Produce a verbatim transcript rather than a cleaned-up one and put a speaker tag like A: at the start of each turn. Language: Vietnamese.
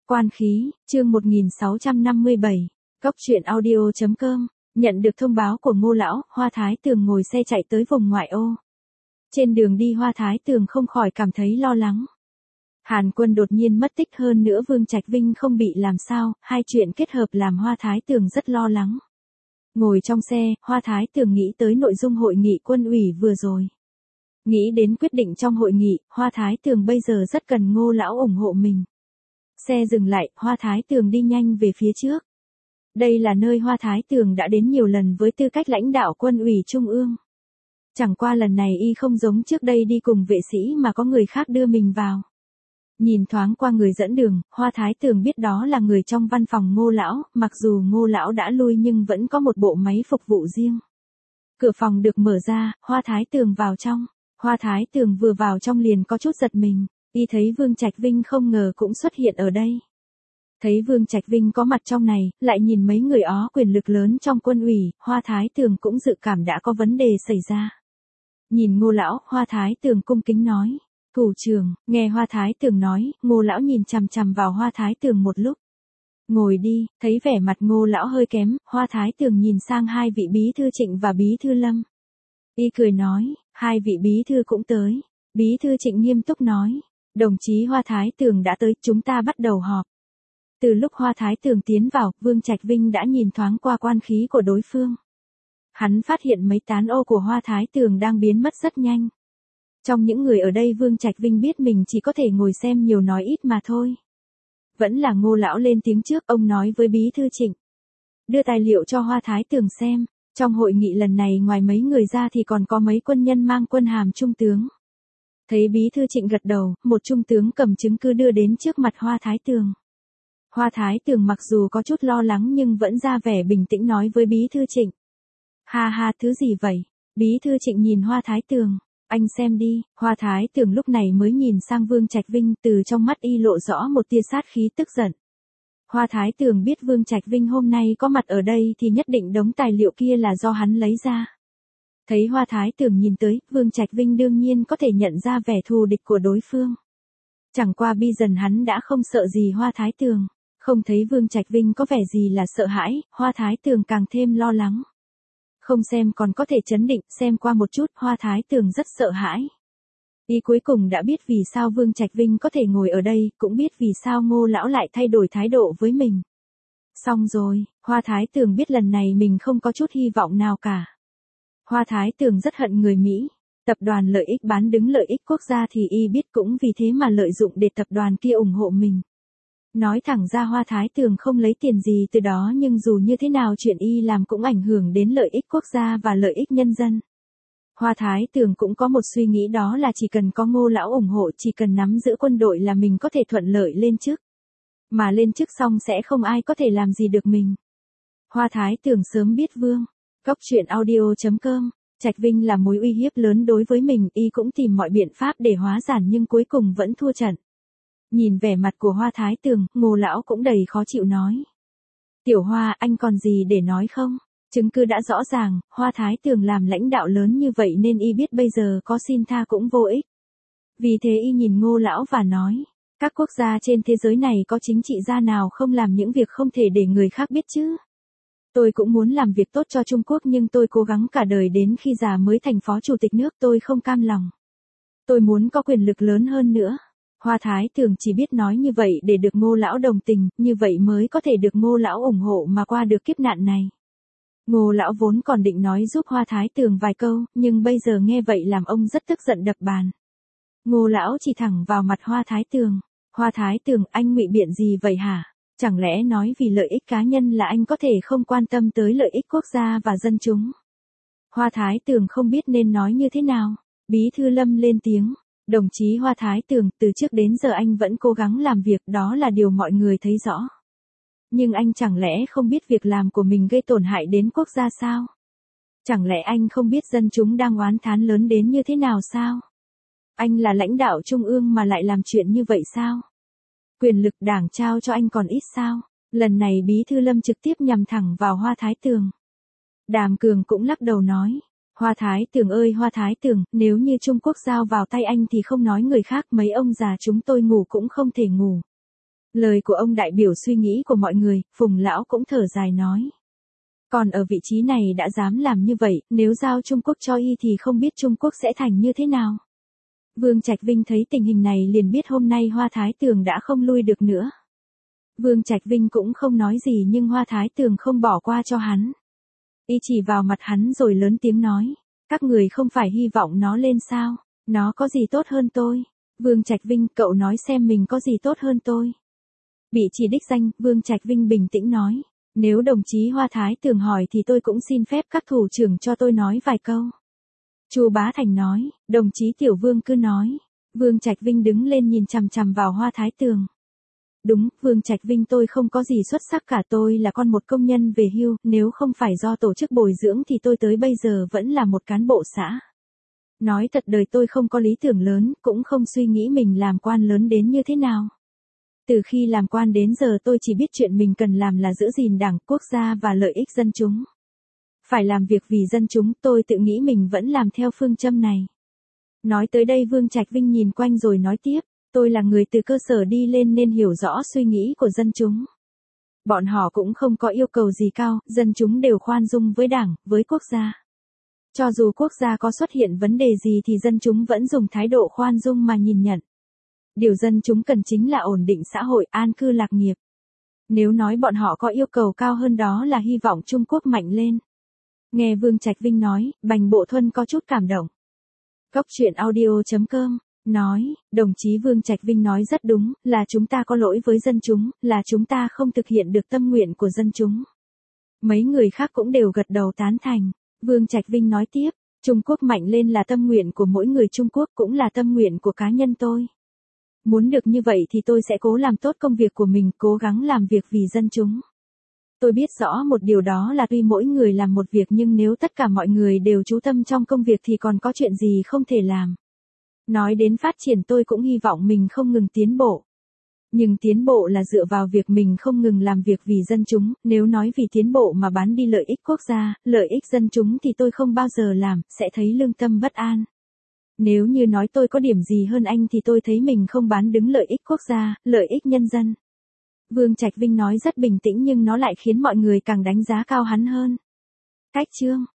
A: Quan khí, chương một nghìn sáu trăm năm mươi bảy, Cốc truyện audio chấm com, nhận được thông báo của Ngô lão, Hoa Thái Tường ngồi xe chạy tới vùng ngoại ô. Trên đường đi Hoa Thái Tường không khỏi cảm thấy lo lắng. Hàn Quân đột nhiên mất tích, hơn nữa Vương Trạch Vinh không bị làm sao, hai chuyện kết hợp làm Hoa Thái Tường rất lo lắng. Ngồi trong xe, Hoa Thái Tường nghĩ tới nội dung hội nghị quân ủy vừa rồi. Nghĩ đến quyết định trong hội nghị, Hoa Thái Tường bây giờ rất cần Ngô lão ủng hộ mình. Xe dừng lại, Hoa Thái Tường đi nhanh về phía trước. Đây là nơi Hoa Thái Tường đã đến nhiều lần với tư cách lãnh đạo quân ủy trung ương. Chẳng qua lần này y không giống trước đây đi cùng vệ sĩ mà có người khác đưa mình vào. Nhìn thoáng qua người dẫn đường, Hoa Thái Tường biết đó là người trong văn phòng Ngô lão, mặc dù Ngô lão đã lui nhưng vẫn có một bộ máy phục vụ riêng. Cửa phòng được mở ra, Hoa Thái Tường vào trong. Hoa Thái Tường vừa vào trong liền có chút giật mình, y thấy Vương Trạch Vinh không ngờ cũng xuất hiện ở đây. Thấy Vương Trạch Vinh có mặt trong này, lại nhìn mấy người ó quyền lực lớn trong quân ủy, Hoa Thái Tường cũng dự cảm đã có vấn đề xảy ra. Nhìn Ngô lão, Hoa Thái Tường cung kính nói, thủ trưởng. Nghe Hoa Thái Tường nói, Ngô lão nhìn chằm chằm vào Hoa Thái Tường một lúc. Ngồi đi. Thấy vẻ mặt Ngô lão hơi kém, Hoa Thái Tường nhìn sang hai vị bí thư Trịnh và bí thư Lâm. Y cười nói, hai vị bí thư cũng tới. Bí thư Trịnh nghiêm túc nói, đồng chí Hoa Thái Tường đã tới, chúng ta bắt đầu họp. Từ lúc Hoa Thái Tường tiến vào, Vương Trạch Vinh đã nhìn thoáng qua quan khí của đối phương. Hắn phát hiện mấy tán ô của Hoa Thái Tường đang biến mất rất nhanh. Trong những người ở đây Vương Trạch Vinh biết mình chỉ có thể ngồi xem nhiều nói ít mà thôi. Vẫn là Ngô lão lên tiếng trước, ông nói với bí thư Trịnh. Đưa tài liệu cho Hoa Thái Tường xem. Trong hội nghị lần này ngoài mấy người ra thì còn có mấy quân nhân mang quân hàm trung tướng. Thấy bí thư Trịnh gật đầu, một trung tướng cầm chứng cứ đưa đến trước mặt Hoa Thái Tường. Hoa Thái Tường mặc dù có chút lo lắng nhưng vẫn ra vẻ bình tĩnh nói với bí thư Trịnh. Ha ha, thứ gì vậy? Bí thư Trịnh nhìn Hoa Thái Tường. Anh xem đi. Hoa Thái Tường lúc này mới nhìn sang Vương Trạch Vinh, từ trong mắt y lộ rõ một tia sát khí tức giận. Hoa Thái Tường biết Vương Trạch Vinh hôm nay có mặt ở đây thì nhất định đống tài liệu kia là do hắn lấy ra. Thấy Hoa Thái Tường nhìn tới, Vương Trạch Vinh đương nhiên có thể nhận ra vẻ thù địch của đối phương. Chẳng qua bi dần hắn đã không sợ gì Hoa Thái Tường, không thấy Vương Trạch Vinh có vẻ gì là sợ hãi, Hoa Thái Tường càng thêm lo lắng. Không xem còn có thể chấn định, xem qua một chút, Hoa Thái Tường rất sợ hãi. Y cuối cùng đã biết vì sao Vương Trạch Vinh có thể ngồi ở đây, cũng biết vì sao Ngô lão lại thay đổi thái độ với mình. Xong rồi, Hoa Thái Tường biết lần này mình không có chút hy vọng nào cả. Hoa Thái Tường rất hận người Mỹ. Tập đoàn lợi ích bán đứng lợi ích quốc gia thì y biết cũng vì thế mà lợi dụng để tập đoàn kia ủng hộ mình. Nói thẳng ra Hoa Thái Tường không lấy tiền gì từ đó, nhưng dù như thế nào chuyện y làm cũng ảnh hưởng đến lợi ích quốc gia và lợi ích nhân dân. Hoa Thái Tường cũng có một suy nghĩ, đó là chỉ cần có Ngô lão ủng hộ, chỉ cần nắm giữ quân đội là mình có thể thuận lợi lên chức. Mà lên chức xong sẽ không ai có thể làm gì được mình. Hoa Thái Tường sớm biết Vương. Cốc truyện audio chấm com, Trạch Vinh là mối uy hiếp lớn đối với mình, y cũng tìm mọi biện pháp để hóa giải nhưng cuối cùng vẫn thua trận. Nhìn vẻ mặt của Hoa Thái Tường, Ngô lão cũng đầy khó chịu nói. Tiểu Hoa, anh còn gì để nói không? Chứng cứ đã rõ ràng, Hoa Thái Tường làm lãnh đạo lớn như vậy nên y biết bây giờ có xin tha cũng vô ích. Vì thế y nhìn Ngô lão và nói, các quốc gia trên thế giới này có chính trị gia nào không làm những việc không thể để người khác biết chứ? Tôi cũng muốn làm việc tốt cho Trung Quốc nhưng tôi cố gắng cả đời đến khi già mới thành phó chủ tịch nước, tôi không cam lòng. Tôi muốn có quyền lực lớn hơn nữa. Hoa Thái Tường chỉ biết nói như vậy để được Ngô lão đồng tình, như vậy mới có thể được Ngô lão ủng hộ mà qua được kiếp nạn này. Ngô lão vốn còn định nói giúp Hoa Thái Tường vài câu, nhưng bây giờ nghe vậy làm ông rất tức giận đập bàn. Ngô lão chỉ thẳng vào mặt Hoa Thái Tường. Hoa Thái Tường, anh ngụy biện gì vậy hả? Chẳng lẽ nói vì lợi ích cá nhân là anh có thể không quan tâm tới lợi ích quốc gia và dân chúng? Hoa Thái Tường không biết nên nói như thế nào. Bí thư Lâm lên tiếng. Đồng chí Hoa Thái Tường, từ trước đến giờ anh vẫn cố gắng làm việc, đó là điều mọi người thấy rõ. Nhưng anh chẳng lẽ không biết việc làm của mình gây tổn hại đến quốc gia sao? Chẳng lẽ anh không biết dân chúng đang oán thán lớn đến như thế nào sao? Anh là lãnh đạo trung ương mà lại làm chuyện như vậy sao? Quyền lực đảng trao cho anh còn ít sao? Lần này Bí thư Lâm trực tiếp nhằm thẳng vào Hoa Thái Tường. Đàm Cường cũng lắc đầu nói. Hoa Thái Tường ơi Hoa Thái Tường, nếu như Trung Quốc giao vào tay anh thì không nói người khác, mấy ông già chúng tôi ngủ cũng không thể ngủ. Lời của ông đại biểu suy nghĩ của mọi người, Phùng lão cũng thở dài nói. Còn ở vị trí này đã dám làm như vậy, nếu giao Trung Quốc cho y thì không biết Trung Quốc sẽ thành như thế nào. Vương Trạch Vinh thấy tình hình này liền biết hôm nay Hoa Thái Tường đã không lui được nữa. Vương Trạch Vinh cũng không nói gì nhưng Hoa Thái Tường không bỏ qua cho hắn. Y chỉ vào mặt hắn rồi lớn tiếng nói, các người không phải hy vọng nó lên sao, nó có gì tốt hơn tôi. Vương Trạch Vinh, cậu nói xem mình có gì tốt hơn tôi. Bị chỉ đích danh, Vương Trạch Vinh bình tĩnh nói, nếu đồng chí Hoa Thái Tường hỏi thì tôi cũng xin phép các thủ trưởng cho tôi nói vài câu. Chu Bá Thành nói, đồng chí Tiểu Vương cứ nói. Vương Trạch Vinh đứng lên nhìn chằm chằm vào Hoa Thái Tường. Đúng, Vương Trạch Vinh, tôi không có gì xuất sắc cả, tôi là con một công nhân về hưu, nếu không phải do tổ chức bồi dưỡng thì tôi tới bây giờ vẫn là một cán bộ xã. Nói thật, đời tôi không có lý tưởng lớn, cũng không suy nghĩ mình làm quan lớn đến như thế nào. Từ khi làm quan đến giờ tôi chỉ biết chuyện mình cần làm là giữ gìn Đảng, quốc gia và lợi ích dân chúng. Phải làm việc vì dân chúng, tôi tự nghĩ mình vẫn làm theo phương châm này. Nói tới đây Vương Trạch Vinh nhìn quanh rồi nói tiếp, tôi là người từ cơ sở đi lên nên hiểu rõ suy nghĩ của dân chúng. Bọn họ cũng không có yêu cầu gì cao, dân chúng đều khoan dung với Đảng, với quốc gia. Cho dù quốc gia có xuất hiện vấn đề gì thì dân chúng vẫn dùng thái độ khoan dung mà nhìn nhận. Điều dân chúng cần chính là ổn định xã hội, an cư lạc nghiệp. Nếu nói bọn họ có yêu cầu cao hơn đó là hy vọng Trung Quốc mạnh lên. Nghe Vương Trạch Vinh nói, Bành Bộ Thuân có chút cảm động. Cốc truyện audio chấm com nói, đồng chí Vương Trạch Vinh nói rất đúng, là chúng ta có lỗi với dân chúng, là chúng ta không thực hiện được tâm nguyện của dân chúng. Mấy người khác cũng đều gật đầu tán thành. Vương Trạch Vinh nói tiếp, Trung Quốc mạnh lên là tâm nguyện của mỗi người Trung Quốc, cũng là tâm nguyện của cá nhân tôi. Muốn được như vậy thì tôi sẽ cố làm tốt công việc của mình, cố gắng làm việc vì dân chúng. Tôi biết rõ một điều đó là tuy mỗi người làm một việc nhưng nếu tất cả mọi người đều chú tâm trong công việc thì còn có chuyện gì không thể làm. Nói đến phát triển tôi cũng hy vọng mình không ngừng tiến bộ. Nhưng tiến bộ là dựa vào việc mình không ngừng làm việc vì dân chúng, nếu nói vì tiến bộ mà bán đi lợi ích quốc gia, lợi ích dân chúng thì tôi không bao giờ làm, sẽ thấy lương tâm bất an. Nếu như nói tôi có điểm gì hơn anh thì tôi thấy mình không bán đứng lợi ích quốc gia, lợi ích nhân dân. Vương Trạch Vinh nói rất bình tĩnh nhưng nó lại khiến mọi người càng đánh giá cao hắn hơn. Cách chương